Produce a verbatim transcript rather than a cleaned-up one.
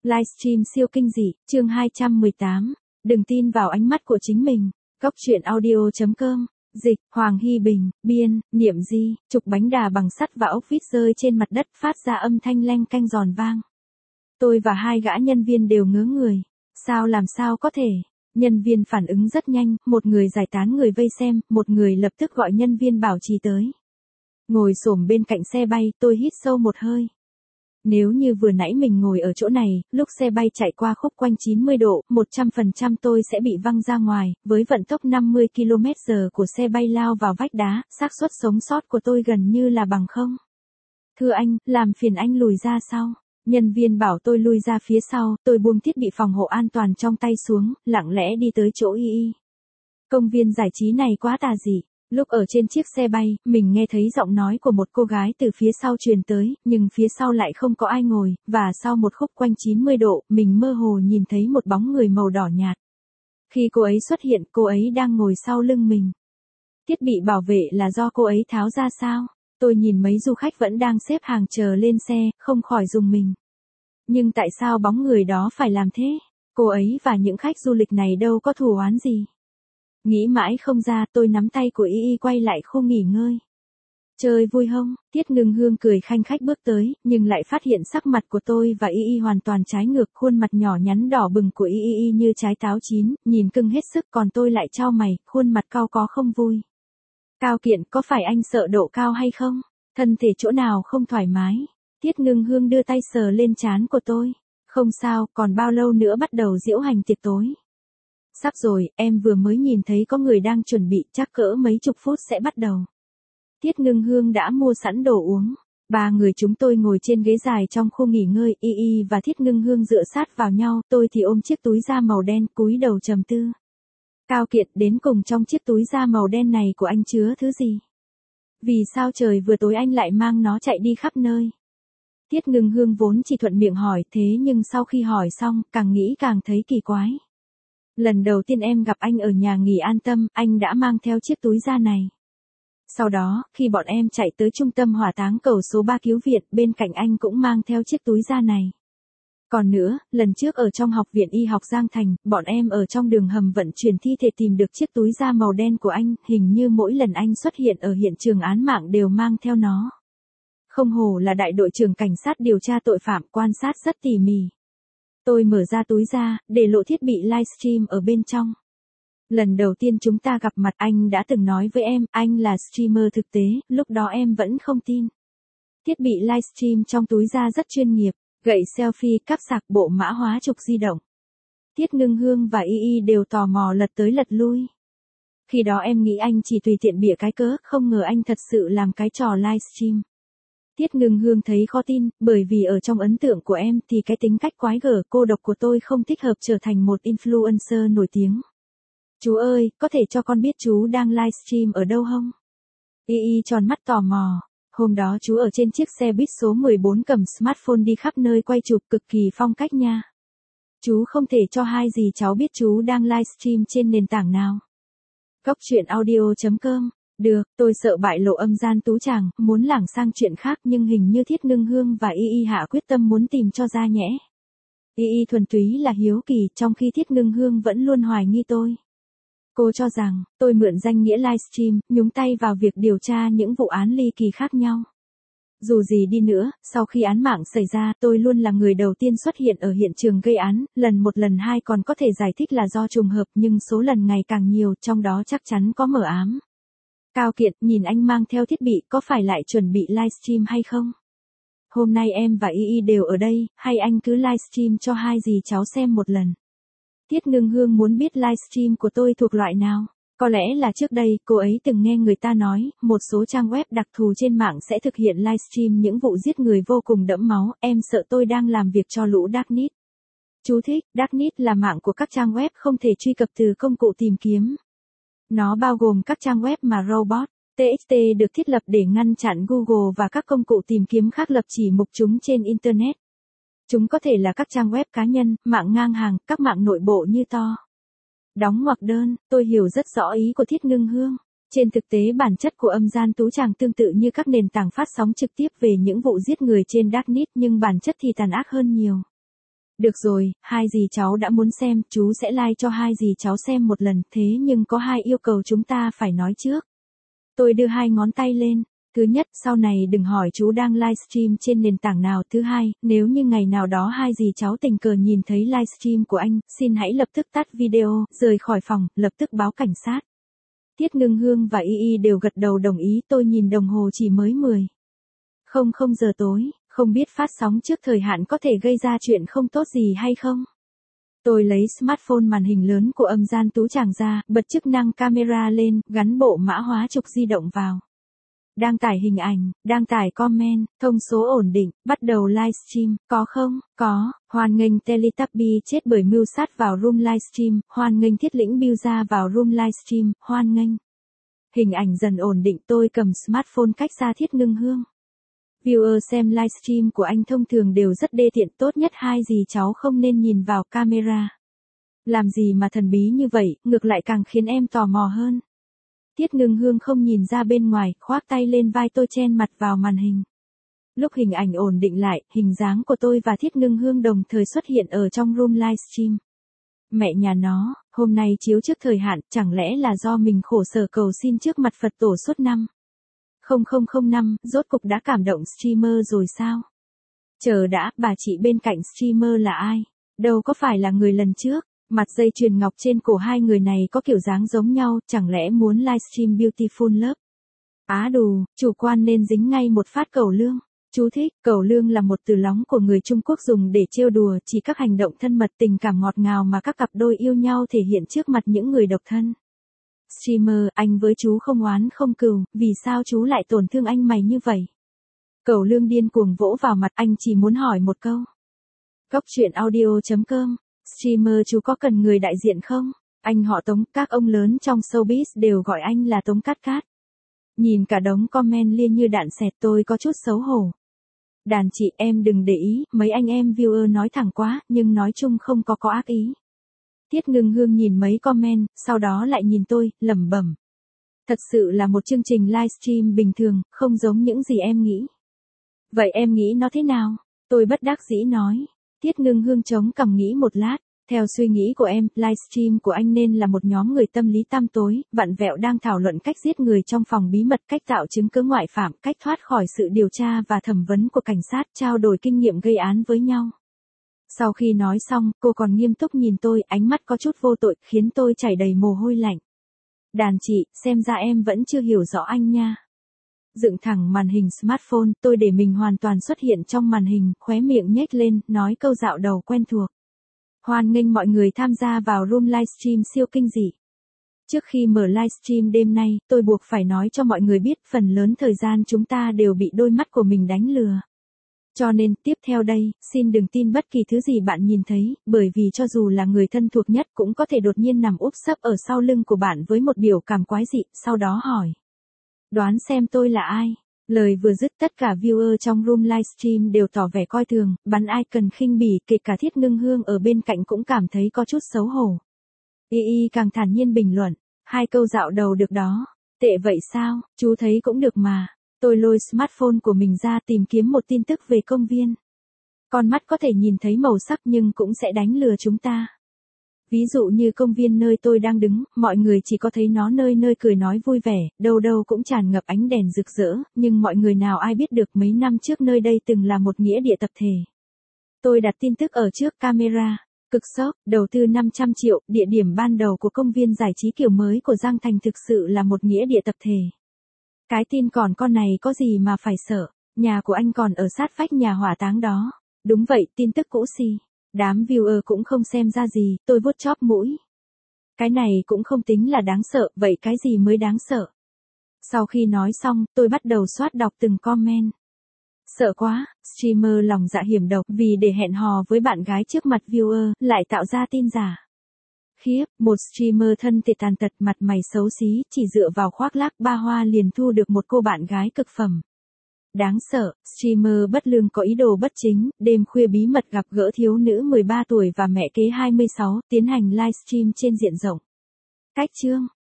Livestream siêu kinh dị, chương hai trăm mười tám. Đừng tin vào ánh mắt của chính mình. Góc truyện audio chấm com. Dịch, Hoàng Hy Bình, biên, Niệm Di, trục bánh đà bằng sắt và ốc vít rơi trên mặt đất phát ra âm thanh leng canh giòn vang. Tôi và hai gã nhân viên đều ngớ người. Sao làm sao có thể? Nhân viên phản ứng rất nhanh, một người giải tán người vây xem, một người lập tức gọi nhân viên bảo trì tới. Ngồi xổm bên cạnh xe bay, tôi hít sâu một hơi. Nếu như vừa nãy mình ngồi ở chỗ này, lúc xe bay chạy qua khúc quanh chín mươi độ, một trăm phần trăm tôi sẽ bị văng ra ngoài, với vận tốc năm mươi ki lô mét giờ của xe bay lao vào vách đá, xác suất sống sót của tôi gần như là bằng không. Thưa anh, làm phiền anh lùi ra sau. Nhân viên bảo tôi lui ra phía sau, tôi buông thiết bị phòng hộ an toàn trong tay xuống, lặng lẽ đi tới chỗ y y. Công viên giải trí này quá tà dị. Lúc ở trên chiếc xe bay, mình nghe thấy giọng nói của một cô gái từ phía sau truyền tới, nhưng phía sau lại không có ai ngồi, và sau một khúc quanh chín mươi độ, mình mơ hồ nhìn thấy một bóng người màu đỏ nhạt. Khi cô ấy xuất hiện, cô ấy đang ngồi sau lưng mình. Thiết bị bảo vệ là do cô ấy tháo ra sao? Tôi nhìn mấy du khách vẫn đang xếp hàng chờ lên xe, không khỏi rùng mình. Nhưng tại sao bóng người đó phải làm thế? Cô ấy và những khách du lịch này đâu có thù oán gì. Nghĩ mãi không ra, tôi nắm tay của y y quay lại khu nghỉ ngơi. Chơi vui không? Tiết Ngưng Hương cười khanh khách bước tới, nhưng lại phát hiện sắc mặt của tôi và y y hoàn toàn trái ngược, khuôn mặt nhỏ nhắn đỏ bừng của y y như trái táo chín, nhìn cưng hết sức, còn tôi lại chau mày, khuôn mặt cau có không vui. Cao Kiện, có phải anh sợ độ cao hay không? Thân thể chỗ nào không thoải mái? Tiết Ngưng Hương đưa tay sờ lên trán của tôi. Không sao, còn bao lâu nữa bắt đầu diễu hành tiệc tối? Sắp rồi, em vừa mới nhìn thấy có người đang chuẩn bị, chắc cỡ mấy chục phút sẽ bắt đầu. Tiết Ngưng Hương đã mua sẵn đồ uống. Ba người chúng tôi ngồi trên ghế dài trong khu nghỉ ngơi, y y và Tiết Ngưng Hương dựa sát vào nhau, tôi thì ôm chiếc túi da màu đen, cúi đầu trầm tư. Cao Kiệt, đến cùng trong chiếc túi da màu đen này của anh chứa thứ gì? Vì sao trời vừa tối anh lại mang nó chạy đi khắp nơi? Tiết Ngưng Hương vốn chỉ thuận miệng hỏi, thế nhưng sau khi hỏi xong, càng nghĩ càng thấy kỳ quái. Lần đầu tiên em gặp anh ở nhà nghỉ An Tâm, anh đã mang theo chiếc túi da này. Sau đó, khi bọn em chạy tới trung tâm hỏa táng cầu số ba cứu viện, bên cạnh anh cũng mang theo chiếc túi da này. Còn nữa, lần trước ở trong học viện y học Giang Thành, bọn em ở trong đường hầm vận chuyển thi thể tìm được chiếc túi da màu đen của anh, hình như mỗi lần anh xuất hiện ở hiện trường án mạng đều mang theo nó. Không hổ là đại đội trưởng cảnh sát điều tra tội phạm, quan sát rất tỉ mỉ. Tôi mở ra túi ra, để lộ thiết bị livestream ở bên trong. Lần đầu tiên chúng ta gặp mặt, anh đã từng nói với em, anh là streamer thực tế, lúc đó em vẫn không tin. Thiết bị livestream trong túi da rất chuyên nghiệp, gậy selfie, cáp sạc, bộ mã hóa trục di động. Tiết Ngưng Hương và y y đều tò mò lật tới lật lui. Khi đó em nghĩ anh chỉ tùy tiện bịa cái cớ, không ngờ anh thật sự làm cái trò livestream. Tiết Ngưng Hương thấy khó tin, bởi vì ở trong ấn tượng của em thì cái tính cách quái gở, cô độc của tôi không thích hợp trở thành một influencer nổi tiếng. Chú ơi, có thể cho con biết chú đang livestream ở đâu không? Y y tròn mắt tò mò. Hôm đó chú ở trên chiếc xe buýt số mười bốn cầm smartphone đi khắp nơi quay chụp, cực kỳ phong cách nha. Chú không thể cho hai gì cháu biết chú đang livestream trên nền tảng nào. Góc truyện audio chấm com. Được, tôi sợ bại lộ âm gian tú chàng, muốn lảng sang chuyện khác, nhưng hình như Tiết Ngưng Hương và y y hạ quyết tâm muốn tìm cho ra nhẽ. Y y thuần túy là hiếu kỳ, trong khi Tiết Ngưng Hương vẫn luôn hoài nghi tôi. Cô cho rằng, tôi mượn danh nghĩa livestream, nhúng tay vào việc điều tra những vụ án ly kỳ khác nhau. Dù gì đi nữa, sau khi án mạng xảy ra, tôi luôn là người đầu tiên xuất hiện ở hiện trường gây án, lần một lần hai còn có thể giải thích là do trùng hợp, nhưng số lần ngày càng nhiều, trong đó chắc chắn có mờ ám. Cao Kiệt, nhìn anh mang theo thiết bị, có phải lại chuẩn bị livestream hay không? Hôm nay em và y y đều ở đây, hay anh cứ livestream cho hai dì cháu xem một lần? Tiết Ngưng Hương muốn biết livestream của tôi thuộc loại nào. Có lẽ là trước đây, cô ấy từng nghe người ta nói, một số trang web đặc thù trên mạng sẽ thực hiện livestream những vụ giết người vô cùng đẫm máu, em sợ tôi đang làm việc cho lũ Darknet. Chú thích, Darknet là mạng của các trang web không thể truy cập từ công cụ tìm kiếm. Nó bao gồm các trang web mà robot tê ích tê được thiết lập để ngăn chặn Google và các công cụ tìm kiếm khác lập chỉ mục chúng trên Internet. Chúng có thể là các trang web cá nhân, mạng ngang hàng, các mạng nội bộ như Tor. Đóng ngoặc đơn, tôi hiểu rất rõ ý của Tiết Ngưng Hương. Trên thực tế bản chất của âm gian tú chàng tương tự như các nền tảng phát sóng trực tiếp về những vụ giết người trên Darknet, nhưng bản chất thì tàn ác hơn nhiều. Được rồi, hai dì cháu đã muốn xem, chú sẽ like cho hai dì cháu xem một lần, thế nhưng có hai yêu cầu chúng ta phải nói trước. Tôi đưa hai ngón tay lên. Thứ nhất, sau này đừng hỏi chú đang livestream trên nền tảng nào. Thứ hai, nếu như ngày nào đó hai dì cháu tình cờ nhìn thấy livestream của anh, xin hãy lập tức tắt video, rời khỏi phòng, lập tức báo cảnh sát. Tiết Ngưng Hương và Y Y đều gật đầu đồng ý. Tôi nhìn đồng hồ chỉ mới mười không không giờ tối, không biết phát sóng trước thời hạn có thể gây ra chuyện không tốt gì hay không. Tôi lấy smartphone màn hình lớn của âm gian tú tràng ra, bật chức năng camera lên, gắn bộ mã hóa trục di động vào. Đang tải hình ảnh, đang tải comment, thông số ổn định, bắt đầu livestream, có không? Có, hoan nghênh Teletubby chết bởi mưu sát vào room livestream, hoan nghênh Thiết Lĩnh Bill ra vào room livestream, hoan nghênh. Hình ảnh dần ổn định, tôi cầm smartphone cách xa Thiết Ngưng Hương. Viewer xem livestream của anh thông thường đều rất đê tiện, tốt nhất hai dì cháu không nên nhìn vào camera. Làm gì mà thần bí như vậy, ngược lại càng khiến em tò mò hơn. Tiết Ngưng Hương không nhìn ra bên ngoài, khoác tay lên vai tôi chen mặt vào màn hình. Lúc hình ảnh ổn định lại, hình dáng của tôi và Thiết Ngưng Hương đồng thời xuất hiện ở trong room livestream. Mẹ nhà nó, hôm nay chiếu trước thời hạn, chẳng lẽ là do mình khổ sở cầu xin trước mặt Phật tổ suốt năm. không không không năm, rốt cục đã cảm động streamer rồi sao? Chờ đã, bà chị bên cạnh streamer là ai? Đâu có phải là người lần trước, mặt dây chuyền ngọc trên cổ hai người này có kiểu dáng giống nhau, chẳng lẽ muốn livestream Beautiful Love? Á đù, chủ quan nên dính ngay một phát cẩu lương. Chú thích, cẩu lương là một từ lóng của người Trung Quốc dùng để trêu đùa chỉ các hành động thân mật tình cảm ngọt ngào mà các cặp đôi yêu nhau thể hiện trước mặt những người độc thân. Streamer, anh với chú không oán không cừu, vì sao chú lại tổn thương anh mày như vậy? Cẩu lương điên cuồng vỗ vào mặt, anh chỉ muốn hỏi một câu. Góc truyện audio chấm com, streamer chú có cần người đại diện không? Anh họ Tống, các ông lớn trong showbiz đều gọi anh là Tống Cát Cát. Nhìn cả đống comment liên như đạn xẹt, tôi có chút xấu hổ. Đàn chị em đừng để ý, mấy anh em viewer nói thẳng quá, nhưng nói chung không có có ác ý. Tiết Ngưng Hương nhìn mấy comment, sau đó lại nhìn tôi, lẩm bẩm. Thật sự là một chương trình livestream bình thường, không giống những gì em nghĩ. Vậy em nghĩ nó thế nào? Tôi bất đắc dĩ nói. Tiết Ngưng Hương chống cằm nghĩ một lát. Theo suy nghĩ của em, livestream của anh nên là một nhóm người tâm lý tăm tối, vặn vẹo đang thảo luận cách giết người trong phòng bí mật, cách tạo chứng cứ ngoại phạm, cách thoát khỏi sự điều tra và thẩm vấn của cảnh sát, trao đổi kinh nghiệm gây án với nhau. Sau khi nói xong, cô còn nghiêm túc nhìn tôi, ánh mắt có chút vô tội, khiến tôi chảy đầy mồ hôi lạnh. Đàn chị, xem ra em vẫn chưa hiểu rõ anh nha. Dựng thẳng màn hình smartphone, tôi để mình hoàn toàn xuất hiện trong màn hình, khóe miệng nhếch lên, nói câu dạo đầu quen thuộc. Hoan nghênh mọi người tham gia vào room livestream siêu kinh dị. Trước khi mở livestream đêm nay, tôi buộc phải nói cho mọi người biết phần lớn thời gian chúng ta đều bị đôi mắt của mình đánh lừa. Cho nên, tiếp theo đây, xin đừng tin bất kỳ thứ gì bạn nhìn thấy, bởi vì cho dù là người thân thuộc nhất cũng có thể đột nhiên nằm úp sấp ở sau lưng của bạn với một biểu cảm quái dị, sau đó hỏi. Đoán xem tôi là ai? Lời vừa dứt tất cả viewer trong room livestream đều tỏ vẻ coi thường, bắn ai cần khinh bỉ, kể cả Thiết Ngưng Hương ở bên cạnh cũng cảm thấy có chút xấu hổ. Y Y càng thản nhiên bình luận, hai câu dạo đầu được đó. Tệ vậy sao, chú thấy cũng được mà. Tôi lôi smartphone của mình ra tìm kiếm một tin tức về công viên. Con mắt có thể nhìn thấy màu sắc nhưng cũng sẽ đánh lừa chúng ta. Ví dụ như công viên nơi tôi đang đứng, mọi người chỉ có thấy nó nơi nơi cười nói vui vẻ, đâu đâu cũng tràn ngập ánh đèn rực rỡ, nhưng mọi người nào ai biết được mấy năm trước nơi đây từng là một nghĩa địa tập thể. Tôi đặt tin tức ở trước camera. Cực sốc, đầu tư năm trăm triệu, địa điểm ban đầu của công viên giải trí kiểu mới của Giang Thành thực sự là một nghĩa địa tập thể. Cái tin còn con này có gì mà phải sợ, nhà của anh còn ở sát vách nhà hỏa táng đó. Đúng vậy, tin tức cũ xì. Đám viewer cũng không xem ra gì, tôi vuốt chóp mũi. Cái này cũng không tính là đáng sợ, vậy cái gì mới đáng sợ? Sau khi nói xong, tôi bắt đầu soát đọc từng comment. Sợ quá, streamer lòng dạ hiểm độc vì để hẹn hò với bạn gái trước mặt viewer, lại tạo ra tin giả. Khiếp, một streamer thân thể tàn tật mặt mày xấu xí, chỉ dựa vào khoác lác ba hoa liền thu được một cô bạn gái cực phẩm. Đáng sợ, streamer bất lương có ý đồ bất chính, đêm khuya bí mật gặp gỡ thiếu nữ mười ba tuổi và mẹ kế hai mươi sáu, tiến hành livestream trên diện rộng. Cách chương